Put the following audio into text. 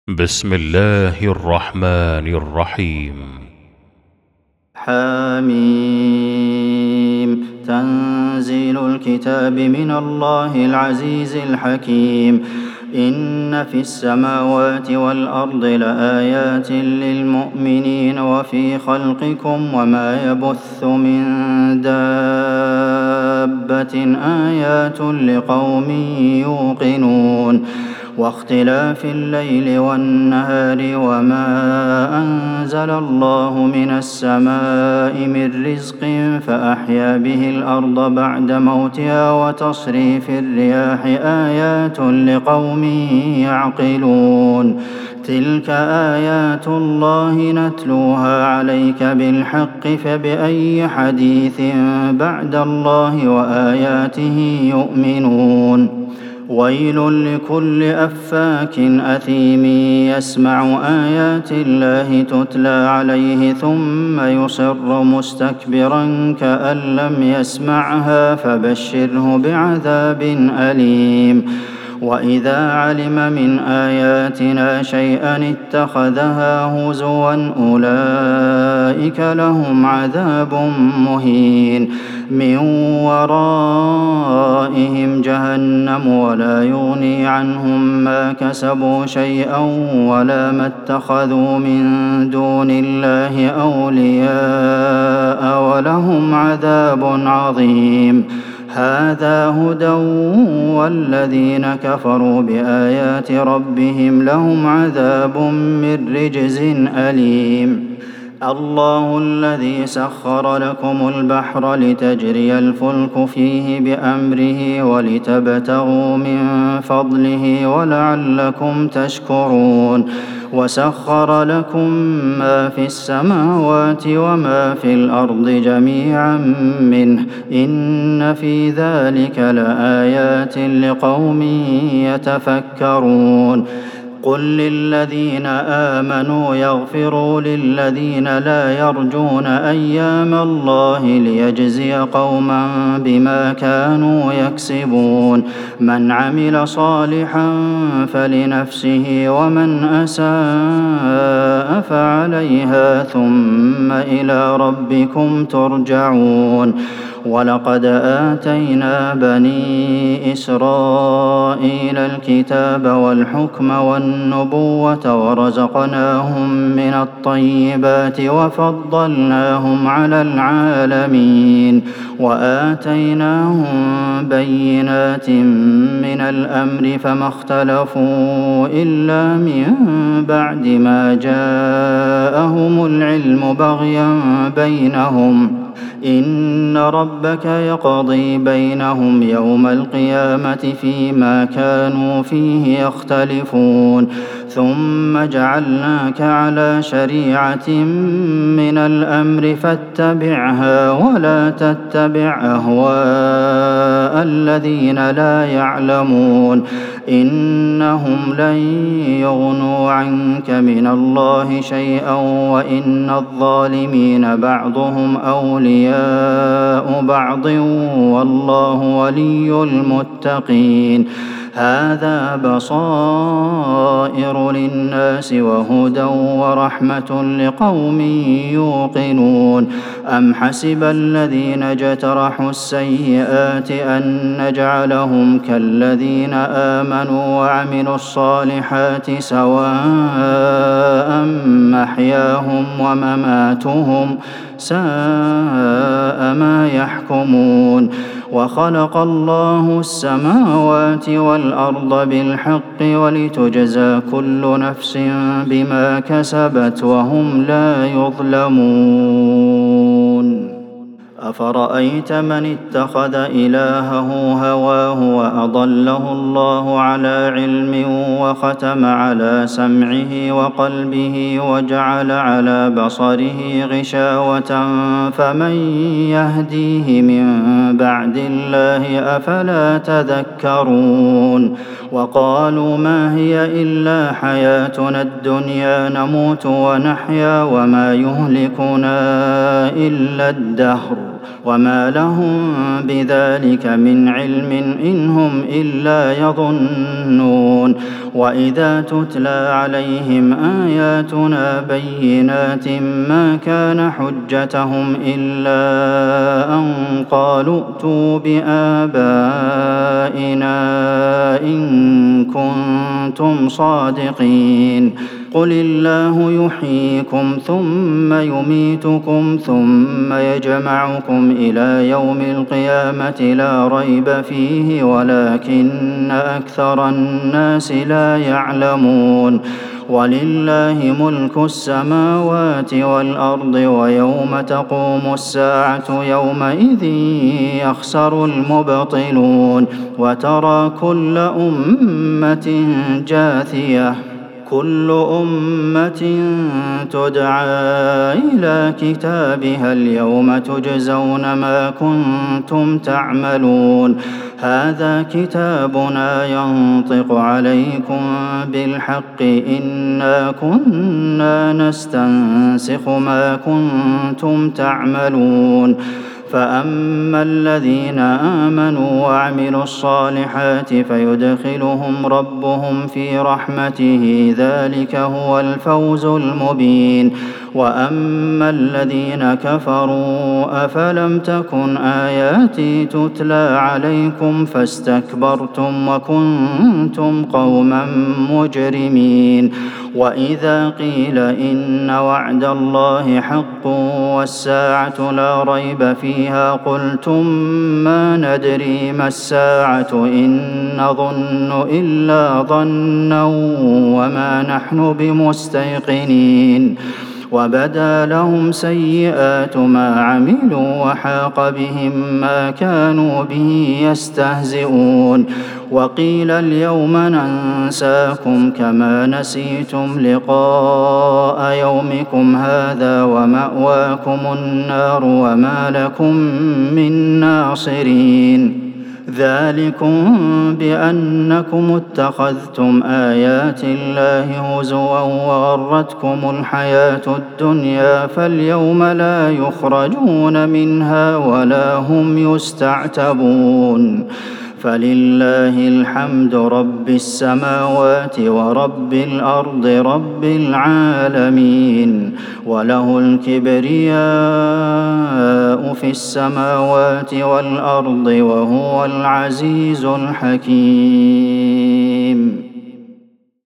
بسم الله الرحمن الرحيم. حميم. تنزيل الكتاب من الله العزيز الحكيم. إن في السماوات والأرض لآيات للمؤمنين وفي خلقكم وما يبث من دابة آيات لقوم يوقنون. واختلاف الليل والنهار وما أنزل الله من السماء من رزق فأحيا به الأرض بعد موتها وتصريف الرياح آيات لقوم يعقلون. تلك آيات الله نتلوها عليك بالحق فبأي حديث بعد الله وآياته يؤمنون. ويل لكل أفاك أثيم يسمع آيات الله تتلى عليه ثم يصر مستكبرا كأن لم يسمعها فبشره بعذاب أليم. وإذا علم من آياتنا شيئا اتخذها هزوا أولئك لهم عذاب مهين من ورائهم جهنم ولا يغني عنهم ما كسبوا شيئا ولا ما اتخذوا من دون الله أولياء ولهم عذاب عظيم. هذا هدى والذين كفروا بآيات ربهم لهم عذاب من رجز أليم. الله الذي سخر لكم البحر لتجري الفلك فيه بأمره ولتبتغوا من فضله ولعلكم تشكرون. وسخر لكم ما في السماوات وما في الأرض جميعا منه إن في ذلك لآيات لقوم يتفكرون. قل للذين آمنوا يغفروا للذين لا يرجون أيام الله ليجزي قوما بما كانوا يكسبون. من عمل صالحا فلنفسه ومن أساء فعليها ثم إلى ربكم ترجعون. ولقد آتينا بني إسرائيل الكتاب والحكم والنبوة ورزقناهم من الطيبات وفضلناهم على العالمين وآتيناهم بينات من الأمر فما اختلفوا إلا من بعد ما جاءهم العلم بغيا بينهم. إن ربك يقضي بينهم يوم القيامة فيما كانوا فيه يختلفون. ثم جعلناك على شريعة من الأمر فاتبعها ولا تتبع أهواء الذين لا يعلمون إنهم لن يغنوا عنك من الله شيئا وإن الظالمين بعضهم أولياء بعض والله ولي المتقين. هذا بصائر للناس وهدى ورحمة لقوم يوقنون. أم حسب الذين اجترحوا السيئات أن نجعلهم كالذين آمنوا وعملوا الصالحات سواء محياهم ومماتهم ساء ما يحكمون. وخلق الله السماوات والأرض بالحق ولتجزى كل نفس بما كسبت وهم لا يظلمون. أفرأيت من اتخذ إلهه هواه وأضله الله على علم وختم على سمعه وقلبه وجعل على بصره غشاوة فمن يهديه من بعد الله أفلا تذكرون. وقالوا ما هي إلا حياتنا الدنيا نموت ونحيا وما يهلكنا إلا الدهر وما لهم بذلك من علم إن هم إلا يظنون وإذا تتلى عليهم آياتنا بينات ما كان حجتهم إلا أن قالوا ائتوا بآبائنا إن كنتم صادقين قل الله يحييكم ثم يميتكم ثم يجمعكم إلى يوم القيامة لا ريب فيه ولكن أكثر الناس لا يعلمون ولله ملك السماوات والأرض ويوم تقوم الساعة يومئذ يخسر المبطلون وترى كل أمة جاثية كل أمة تدعى إلى كتابها اليوم تجزون ما كنتم تعملون هذا كتابنا ينطق عليكم بالحق إنا كنا نستنسخ ما كنتم تعملون فأما الذين آمنوا وعملوا الصالحات فيدخلهم ربهم في رحمته ذلك هو الفوز المبين وأما الذين كفروا أفلم تكن آياتي تتلى عليكم فاستكبرتم وكنتم قوما مجرمين وإذا قيل إن وعد الله حق والساعة لا ريب فيها قلتم ما ندري ما الساعة إن نظن إلا ظنا وما نحن بمستيقنين وبدا لهم سيئات ما عملوا وحاق بهم ما كانوا به يستهزئون وقيل اليوم ننساكم كما نسيتم لقاء يومكم هذا ومأواكم النار وما لكم من ناصرين ذلكم بأنكم اتخذتم آيات الله هزوا وغرتكم الحياة الدنيا فاليوم لا يخرجون منها ولا هم يستعتبون فلله الحمد رب السماوات ورب الأرض رب العالمين وله الكبرياء في السماوات والأرض وهو العزيز الحكيم